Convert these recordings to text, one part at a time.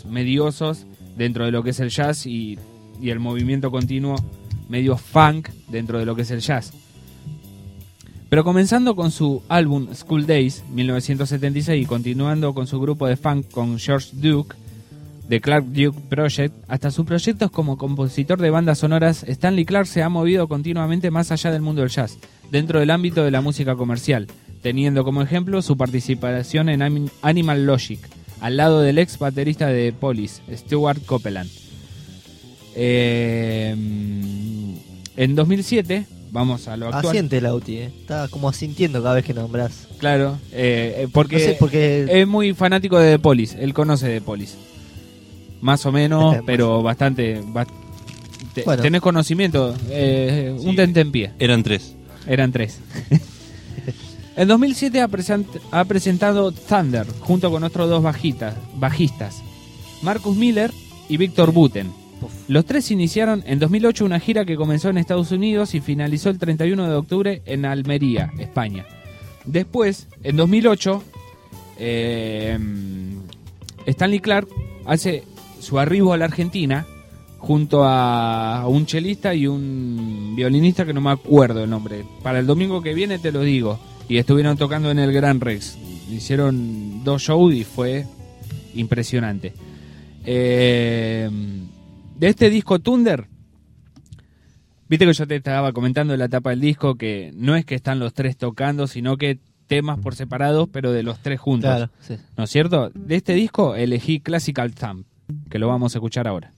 más mediosos dentro de lo que es el jazz y el movimiento continuo medio funk dentro de lo que es el jazz. Pero comenzando con su álbum School Days, 1976, y continuando con su grupo de funk con George Duke, The Clark Duke Project, hasta sus proyectos como compositor de bandas sonoras, Stanley Clarke se ha movido continuamente más allá del mundo del jazz, dentro del ámbito de la música comercial, teniendo como ejemplo su participación en Animal Logic, al lado del ex baterista de Police, Stuart Copeland. En 2007, vamos a lo actual. Asiente el Auti, está como asintiendo cada vez que nombrás. Claro, porque, no sé, porque es muy fanático de The Police, él conoce The Police. Más o menos, pero bastante. Bueno. Tenés conocimiento, sí, un tentempié. Eran tres. En 2007 ha presentado Thunder junto con otros dos bajistas, Marcus Miller y Victor Buten. Los tres iniciaron en 2008 una gira que comenzó en Estados Unidos y finalizó el 31 de octubre en Almería, España. Después, en 2008, Stanley Clarke hace su arribo a la Argentina junto a un chelista y un violinista que no me acuerdo el nombre. Para el domingo que viene te lo digo. Y estuvieron tocando en el Gran Rex. Hicieron 2 shows y fue impresionante. De este disco Thunder, viste que yo te estaba comentando en la tapa del disco que no es que están los tres tocando, sino que temas por separados, pero de los tres juntos. Claro, sí. ¿No es cierto? De este disco elegí Classical Thumb, que lo vamos a escuchar ahora.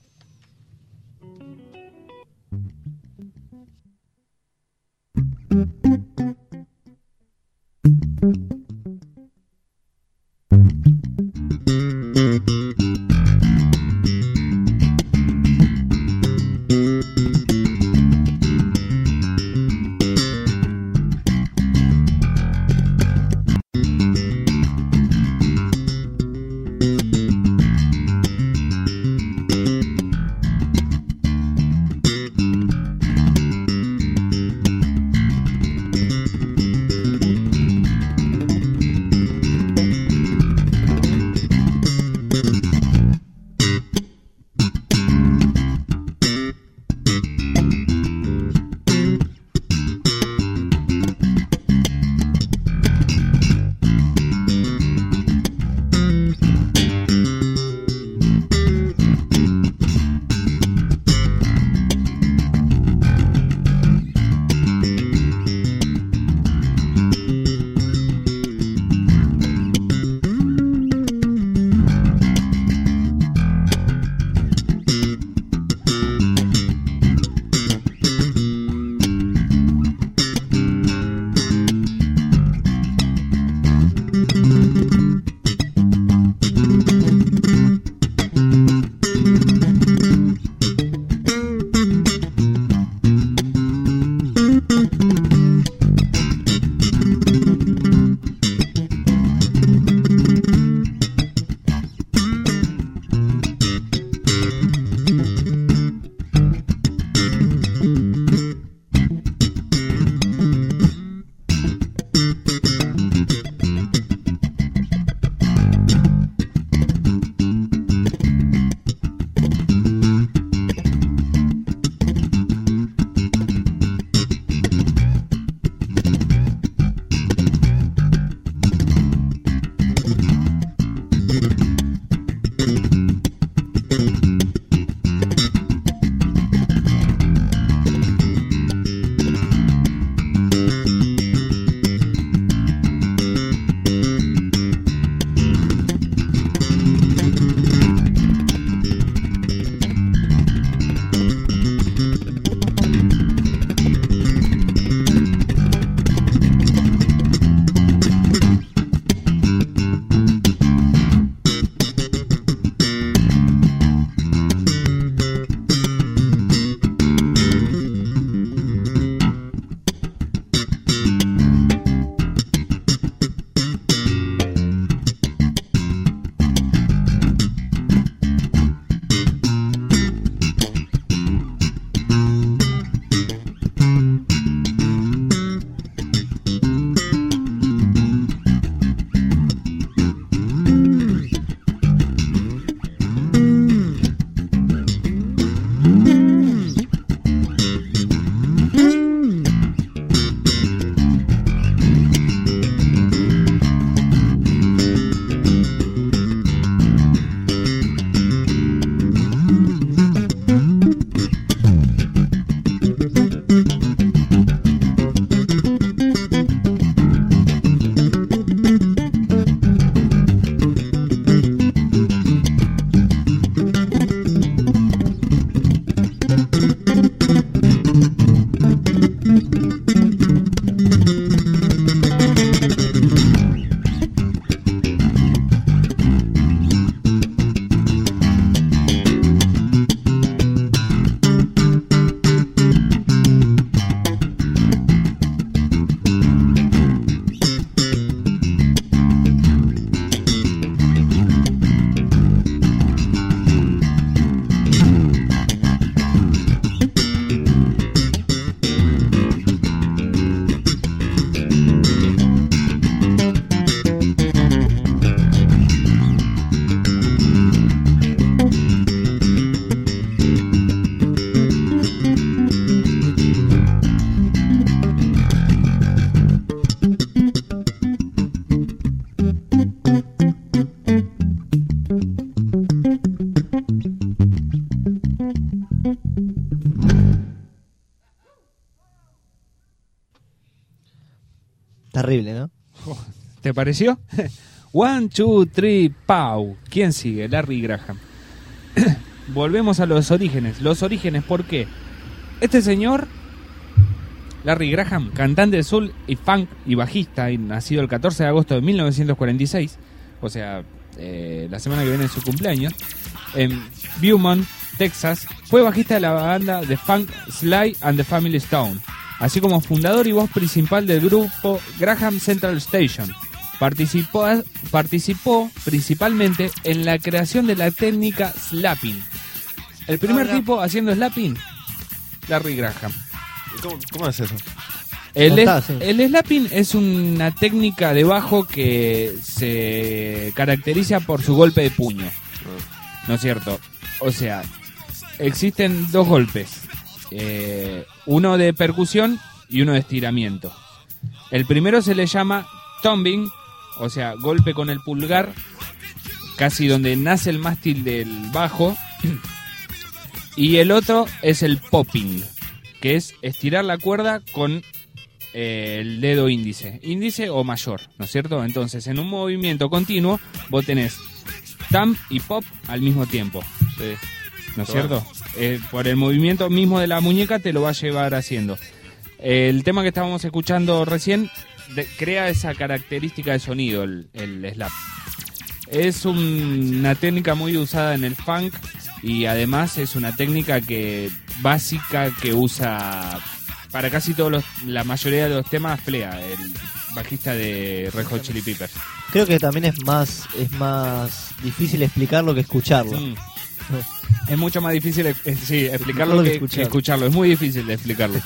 Terrible, ¿no? ¿Te pareció? 1, 2, 3, Pau. ¿Quién sigue? Larry Graham. Volvemos a los orígenes. Los orígenes, ¿por qué? Este señor, Larry Graham, cantante de soul y funk y bajista, y nacido el 14 de agosto de 1946, o sea, la semana que viene es su cumpleaños, en Beaumont, Texas, fue bajista de la banda de funk Sly and the Family Stone, así como fundador y voz principal del grupo Graham Central Station. Participó principalmente en la creación de la técnica slapping. El primer tipo haciendo slapping, Larry Graham. ¿Cómo es eso? El slapping es una técnica de bajo que se caracteriza por su golpe de puño. ¿No es cierto? O sea, existen dos golpes. Uno de percusión y uno de estiramiento. El primero se le llama thumbing, o sea, golpe con el pulgar, casi donde nace el mástil del bajo. Y el otro es el popping, que es estirar la cuerda con el dedo índice o mayor, ¿no es cierto? Entonces, en un movimiento continuo, vos tenés thumb y pop al mismo tiempo, Sí. ¿no es cierto? Por el movimiento mismo de la muñeca te lo va a llevar haciendo. El tema que estábamos escuchando recién crea esa característica de sonido, el slap. Es una técnica muy usada en el funk y además es una técnica básica que usa para casi la mayoría de los temas Flea, el bajista de Red Hot Chili Peppers. Creo que también es más difícil explicarlo que escucharlo. Es mucho más difícil explicarlo que escucharlo. Es muy difícil de explicarlo.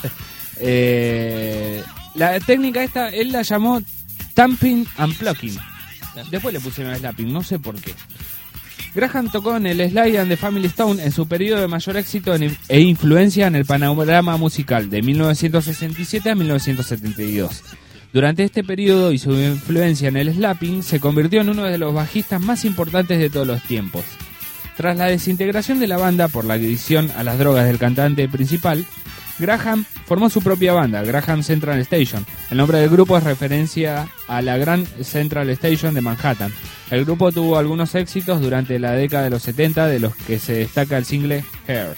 La técnica esta, él la llamó thumping and plucking. Después le pusieron slapping, no sé por qué. Graham tocó en el Sly and the Family Stone en su periodo de mayor éxito e influencia en el panorama musical de 1967 a 1972. Durante este periodo y su influencia en el slapping se convirtió en uno de los bajistas más importantes de todos los tiempos. Tras la desintegración de la banda por la adicción a las drogas del cantante principal, Graham formó su propia banda, Graham Central Station. El nombre del grupo es referencia a la Grand Central Station de Manhattan. El grupo tuvo algunos éxitos durante la década de los 70, de los que se destaca el single Hair.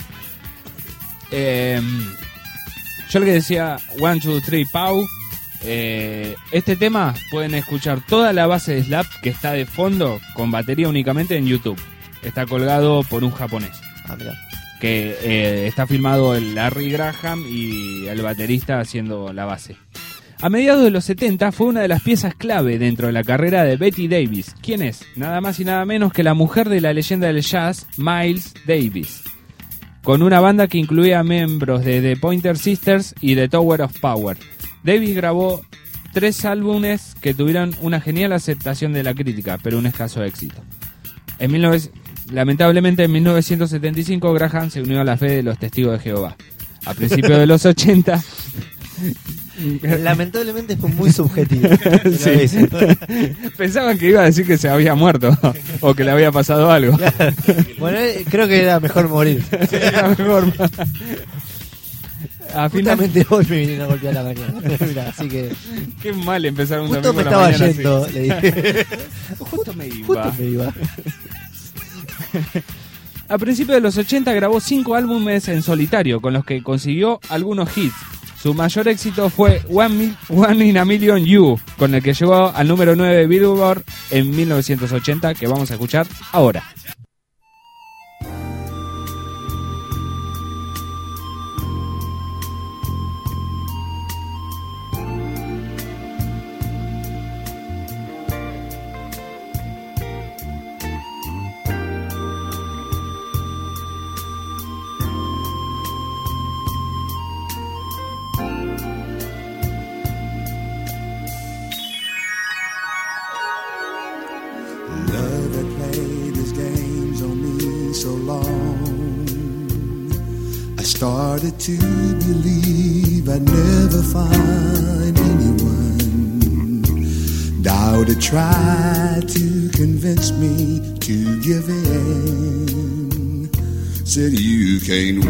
Yo le decía 1, 2, 3, Pau. Este tema pueden escuchar toda la base de slap que está de fondo con batería únicamente en YouTube. Está colgado por un japonés. Mirá. Que está filmado el Larry Graham y el baterista haciendo la base. A mediados de los 70 fue una de las piezas clave dentro de la carrera de Betty Davis. ¿Quién es? Nada más y nada menos que la mujer de la leyenda del jazz, Miles Davis. Con una banda que incluía miembros de The Pointer Sisters y The Tower of Power. Davis grabó 3 álbumes que tuvieron una genial aceptación de la crítica, pero un escaso éxito. Lamentablemente en 1975 Graham se unió a la fe de los Testigos de Jehová. A principios de los 80... Lamentablemente fue muy subjetivo. Sí. Pensaban que iba a decir que se había muerto o que le había pasado algo. Claro. Bueno, creo que era mejor morir. Sí, era mejor. Justamente hoy me vinieron a golpear la mañana. Mirá, así que... Qué mal empezar un justo domingo me a la estaba mañana yendo, así. le dije. Justo me iba. Justo me iba. A principios de los 80 grabó 5 álbumes en solitario, con los que consiguió algunos hits. Su mayor éxito fue One in a Million You, con el que llegó al número 9 de Billboard en 1980, que vamos a escuchar ahora. Started to believe I'd never find anyone. Doubted, tried to convince me to give in. Said you can't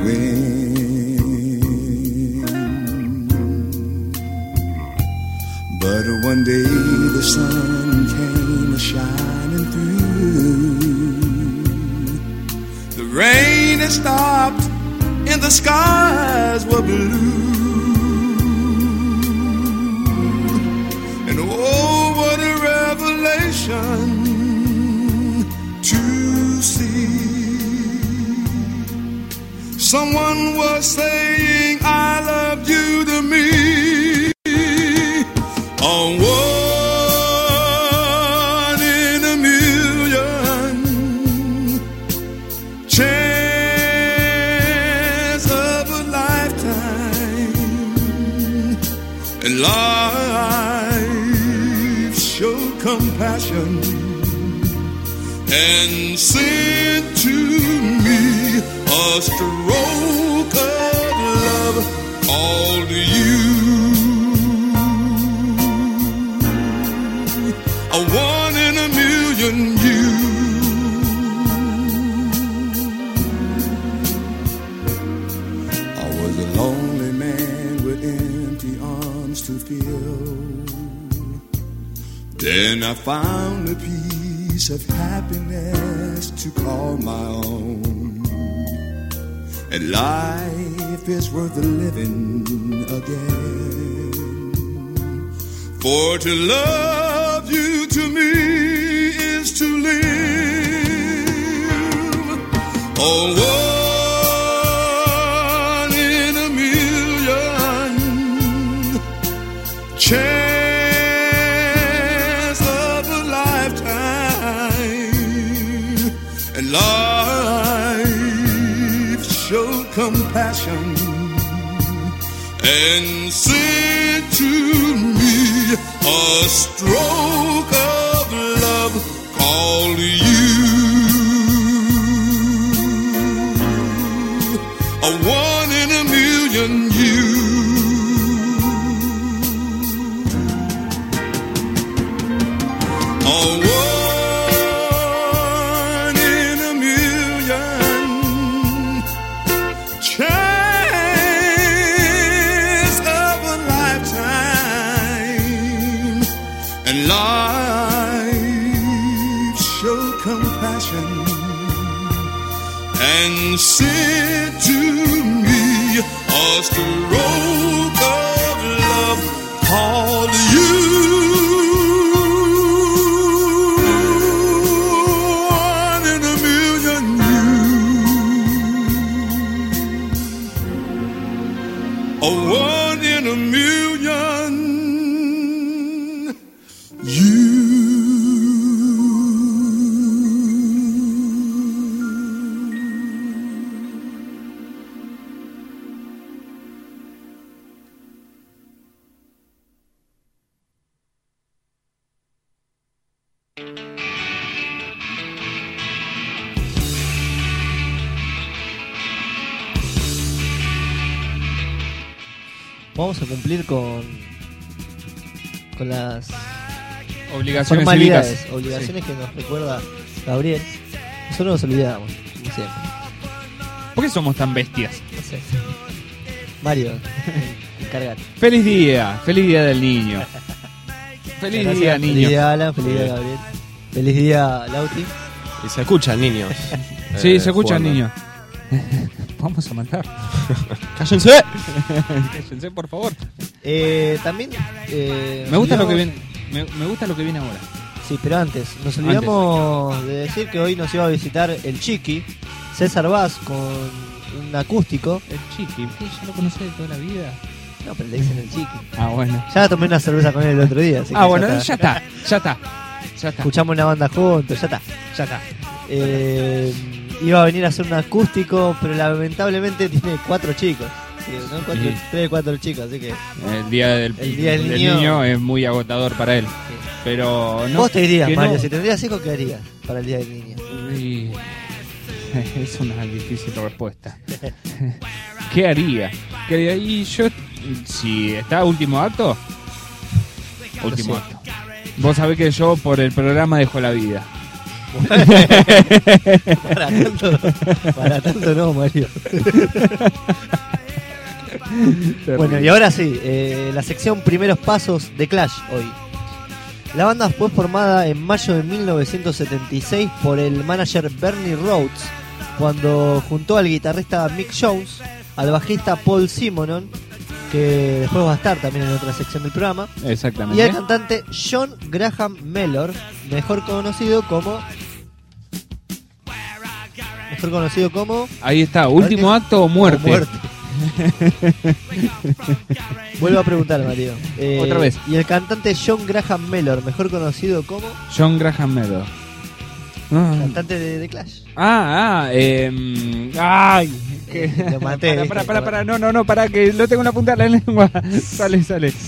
win. But when one day the sun came shining through. The rain had stopped and the skies were blue. And oh, what a revelation to see. Someone was saying I love you to me. On one in a million chance of a lifetime, and life showed compassion and sent to me a stroke of love called you. A one in a million you. I was a lonely man with empty arms to fill. Then I found a piece of happiness to call my own. And life is worth living again. For to love you to me is to live. Oh, one in a million chance of a lifetime, and life showed compassion and sent to me a stroke of love called you. A one in a million you. A one in a million chance of a lifetime, and life showed compassion and sent to me a stroke of love called you. One in a million you. A one in a million you. Vamos a cumplir con las Obligaciones formalidades, cívicas. obligaciones que nos recuerda Gabriel. Nosotros nos olvidamos, como siempre. ¿Por qué somos tan bestias? No sé. Mario, encárgate. Feliz día del niño. Feliz Gracias. día, niño. Feliz día, Alan. Feliz día, Gabriel. Feliz día, Lauti. Y se escuchan niños. Sí, se escucha el jugando. niño. Vamos a matar. ¡Cállense! Cállense, por favor. También Me gusta lo que viene. viene. Me gusta lo que viene ahora. Sí, pero antes, nos olvidamos de decir que hoy nos iba a visitar el Chiqui, César Vaz, con un acústico. El Chiqui, ¿qué? ¿Ya lo conocés de toda la vida? No, pero le dicen el Chiqui. Ah, bueno. Ya tomé una cerveza con él el otro día. Así que Bueno, ya está. Escuchamos una banda juntos, ya está. Iba a venir a hacer un acústico, pero lamentablemente tiene 4 chicos. Sí, ¿no? 3 o 4 chicos, así que... El día del niño es muy agotador para él. Sí. Pero no. Vos te dirías, que Mario, no. si tendrías hijos, ¿qué harías para el Día del Niño? Uy, es una difícil respuesta. ¿Qué haría? Y yo, si está último acto, último acto. Vos sabés que yo por el programa dejo la vida. Para tanto no, Mario. Bueno, y ahora sí, la sección Primeros Pasos de Clash hoy. La banda fue formada en mayo de 1976 por el manager Bernie Rhodes, cuando juntó al guitarrista Mick Jones, al bajista Paul Simonon, que después va a estar también en otra sección del programa, Exactamente. y al cantante John Graham Mellor, mejor conocido como... Ahí está, último ¿qué? acto o muerte. Vuelvo a preguntar, Mario. Otra vez. Y el cantante John Graham Mellor, mejor conocido como... John Graham Mellor. Cantante de Clash. Ay, que... Lo maté. Para, no, para que lo tengo en la punta de la lengua. Sale.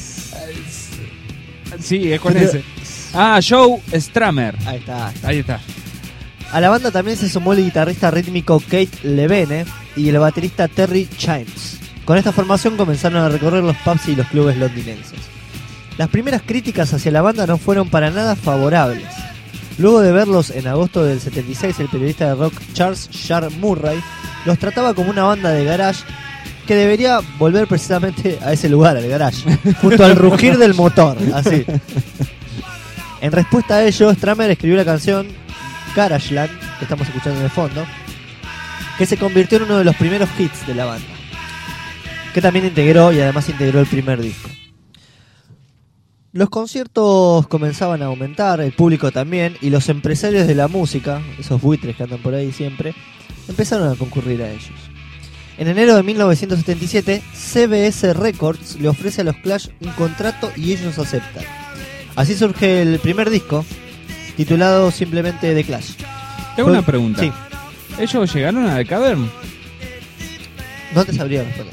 Sí, es con ese. Joe Strummer. Ahí está. Ahí está. A la banda también se sumó el guitarrista rítmico Kate Levene y el baterista Terry Chimes. Con esta formación comenzaron a recorrer los pubs y los clubes londinenses. Las primeras críticas hacia la banda no fueron para nada favorables. Luego de verlos en agosto del 76, el periodista de rock Charles Sharp Murray los trataba como una banda de garage que debería volver precisamente a ese lugar, al garage, junto al rugir del motor, así. En respuesta a ello, Strummer escribió la canción Garageland, que estamos escuchando en el fondo, que se convirtió en uno de los primeros hits de la banda, que también integró el primer disco. Los conciertos comenzaban a aumentar, el público también, y los empresarios de la música, esos buitres que andan por ahí siempre, empezaron a concurrir a ellos. En enero de 1977, CBS Records le ofrece a los Clash un contrato y ellos aceptan. Así surge el primer disco, titulado simplemente The Clash. Tengo una pregunta. Sí. ¿Ellos llegaron a The Cavern? No te sabría responder.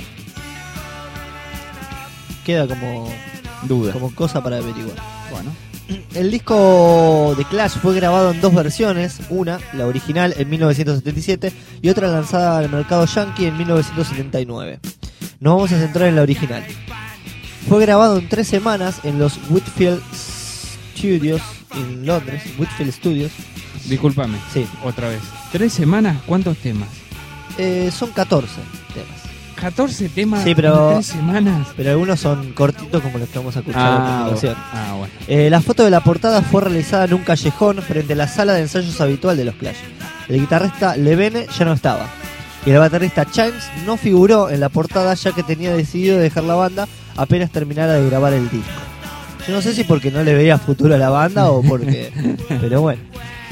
Queda como Duda. como cosa para averiguar. Bueno. El disco de Clash fue grabado en dos versiones, una, la original, en 1977 y otra lanzada al mercado yankee en 1979. Nos vamos a centrar en la original. Fue grabado en 3 semanas en los Whitfield Studios en Londres. Whitfield Studios. Discúlpame. Sí. Otra vez. 3 semanas, ¿cuántos temas? Son 14 temas. 14 temas Sí, pero- en 3 semanas. Pero algunos son cortitos como los que vamos a escuchar a continuación. Bueno. La foto de la portada fue realizada en un callejón frente a la sala de ensayos habitual de los Clash. El guitarrista Levene ya no estaba. Y el baterista Chimes no figuró en la portada ya que tenía decidido dejar la banda apenas terminara de grabar el disco. Yo no sé si porque no le veía futuro a la banda o porque... pero bueno,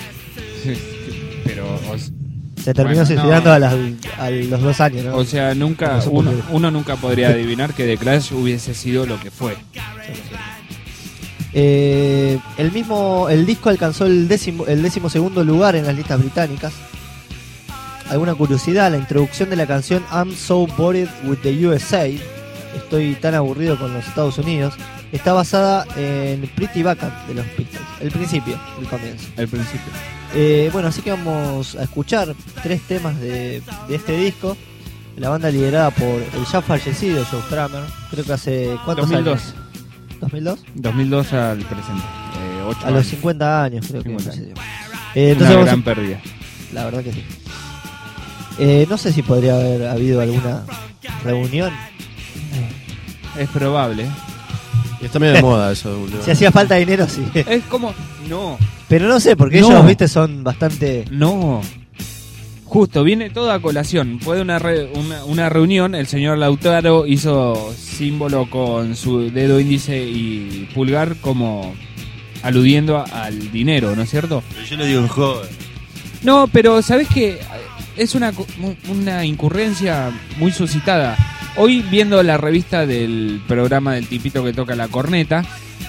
Pero, se terminó Bueno, suicidando no. a los 2 años, ¿no? o sea, nunca No sé por qué. uno nunca podría adivinar que The Clash hubiese sido lo que fue. El disco alcanzó el 12º lugar en las listas británicas. Alguna curiosidad, la introducción de la canción I'm So Bored with the USA, estoy tan aburrido con los Estados Unidos, está basada en Pretty Vacant de los Beatles. El principio, el comienzo. Al principio. Bueno, así que vamos a escuchar 3 temas de este disco. La banda liderada por el ya fallecido Joe Strummer. Creo que hace... ¿cuántos 2002. años? ¿2002? 2002 al presente. 8 A los 50 años creo que 50 sucedió. Una Entonces vamos gran a... pérdida. La verdad que sí. No sé si podría haber habido alguna reunión. Es probable. Y está medio de moda eso. Boludo. Si hacía falta dinero, sí. Es como... No. Pero no sé, porque No. ellos, viste, son bastante... No. Justo, viene toda a colación. Fue una reunión, el señor Lautaro hizo símbolo con su dedo índice y pulgar como aludiendo al dinero, ¿no es cierto? Pero yo lo digo en joda. No, pero ¿sabés qué? Es una incurrencia muy suscitada. Hoy viendo la revista del programa del tipito que toca la corneta,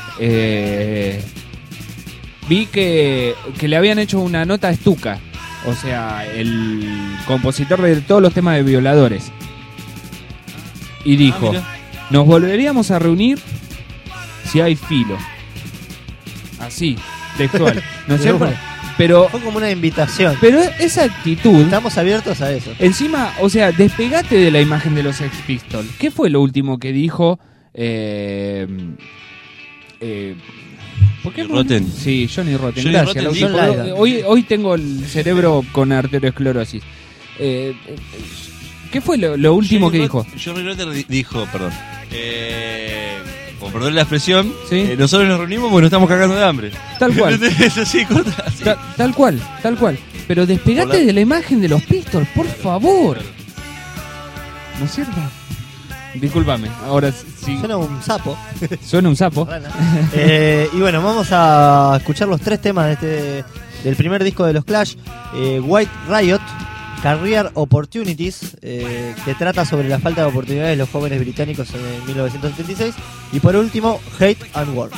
vi que le habían hecho una nota a Stuka, o sea, el compositor de todos los temas de Violadores. Y dijo, mira. nos volveríamos a reunir si hay filo. Así, textual. ¿No es Pero cierto? bueno. Pero Fue como una invitación. esa actitud... Estamos abiertos a eso. Encima, o sea, despegate de la imagen de los Sex Pistols. ¿Qué fue lo último que dijo? ¿Por qué? Johnny Rotten. Sí, Johnny Rotten. Johnny Gracias. Rotten Lauti, dijo- porque hoy tengo el cerebro con arteriosclerosis. ¿Qué fue lo último que dijo? Johnny Rotten dijo, perdón. por perder la expresión, Sí. nosotros nos reunimos porque nos estamos cagando de hambre. Tal cual. Es así, corta. Así. Tal cual, tal cual. Pero despegate Por la- de la imagen de los Pistols, por favor. ¿No es cierto? Discúlpame, ahora sí. Suena un sapo. Suena un sapo. Rana. Y bueno, vamos a escuchar los 3 temas del primer disco de los Clash. White Riot, Career Opportunities, que trata sobre la falta de oportunidades de los jóvenes británicos en 1976. Y por último, Hate and War.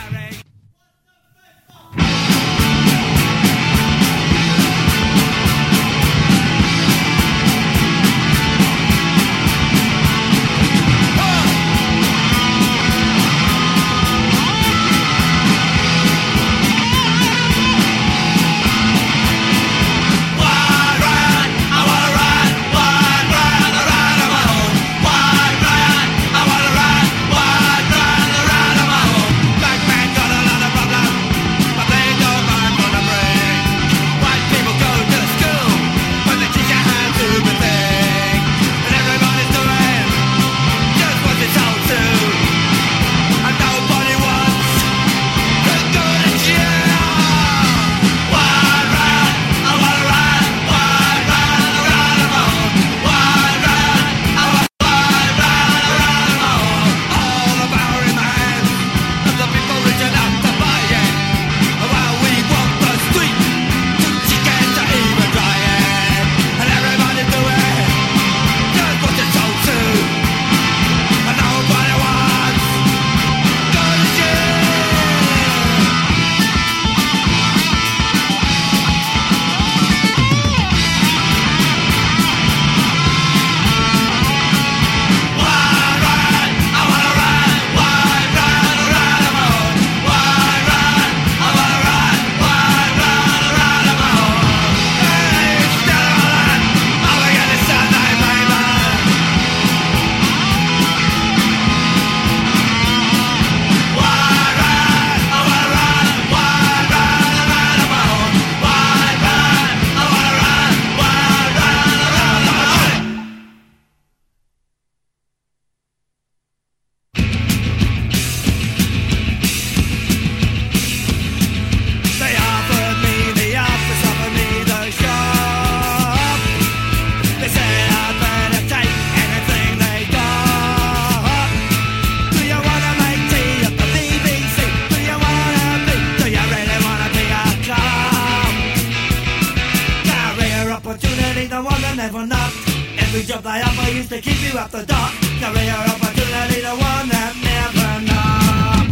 job they offer used to keep you up the dark. Career opportunity, the one that never knocked.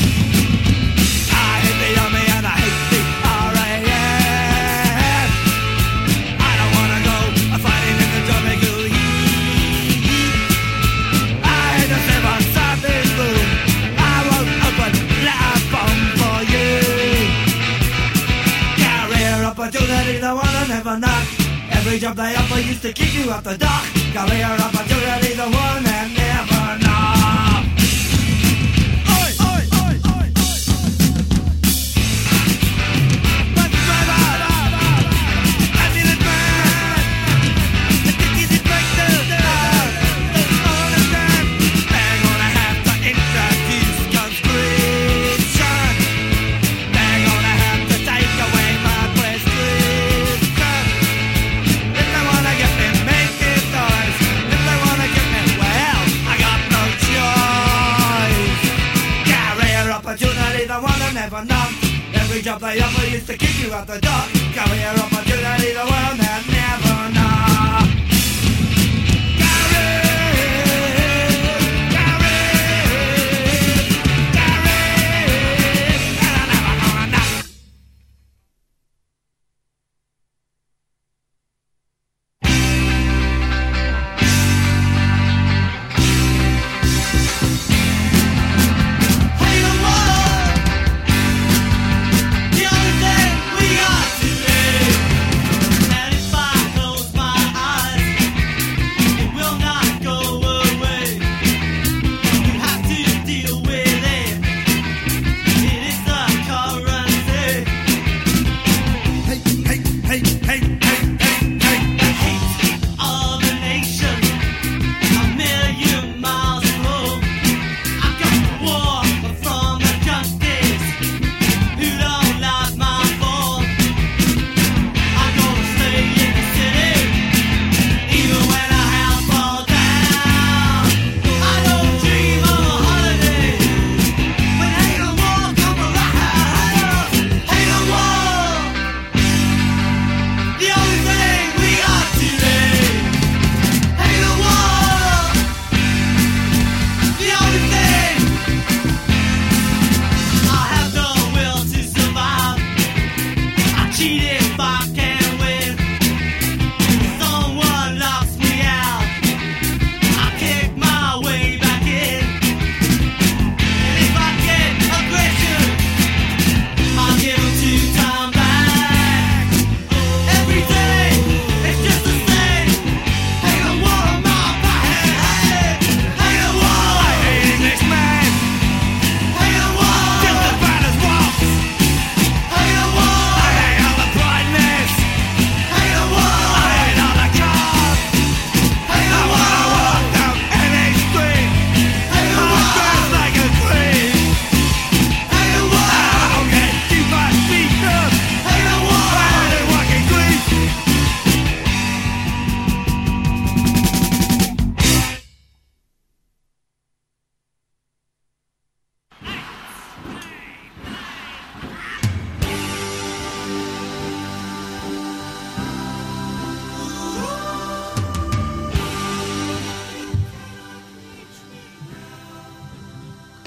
I hate the army and I hate the RAF. I don't wanna go fighting in the tropical heat. I hate the 7-7 boom. I won't open that bomb for you. Career opportunity, the one that never knocked. Every job they offer used to keep you up the dock. Career opportunity, the one that never knocked. Oi, oi, oi, oi, oi. Bus driver, ambulance man, the ticket inspector, don't understand. They're gonna have to introduce conscription. They're gonna have to take away my prescription. If they wanna get me, make it noise. If they wanna get me, well, I got no choice. Career opportunity, the one that never knocked. Every job they offer used to keep you at the dock. Career opportunity, the one that never knocked. The only thing we got to live, and it's fine.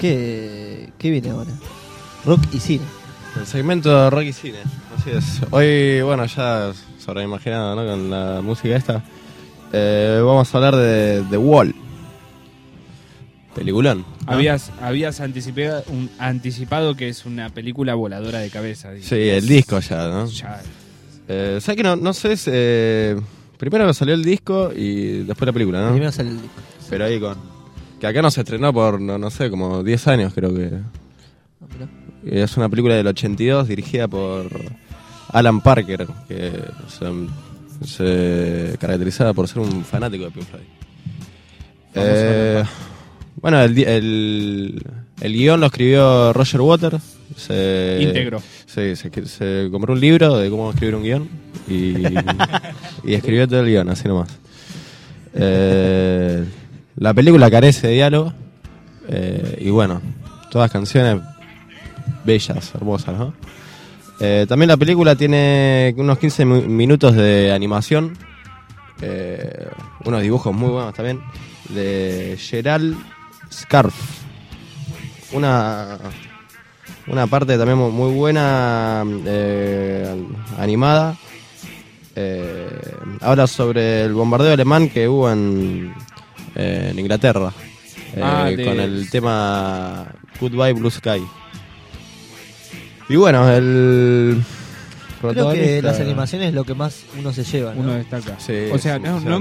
¿Qué viene ahora? Rock y cine. El segmento de rock y cine. Así es. Hoy, bueno, ya se habrán imaginado, ¿no? Con la música esta. Vamos a hablar de The Wall. Peliculón, ¿no? Habías anticipado que es una película voladora de cabeza. Digo. Sí, el disco ya, ¿no? Ya. ¿Sabes que no sé? Primero salió el disco y después la película, ¿no? Primero sale el disco. Pero ahí que acá no se estrenó por, no sé, como 10 años creo que. Ah, mirá. Es una película del 82 dirigida por Alan Parker, que se caracterizaba por ser un fanático de Pink Floyd. Bueno, el guión lo escribió Roger Waters. Íntegro. Sí, se compró un libro de cómo escribir un guión y escribió todo el guión, así nomás. La película carece de diálogo y bueno, todas canciones bellas, hermosas, ¿no? También la película tiene unos 15 minutos de animación, unos dibujos muy buenos también, de Gerald Scarf. Una parte también muy buena, animada. Habla sobre el bombardeo alemán que hubo en Inglaterra, con el tema Goodbye Blue Sky. Y bueno, Creo que las animaciones es lo que más uno se lleva, ¿no? Uno destaca. Sí, o sea, sí, no sí, hemos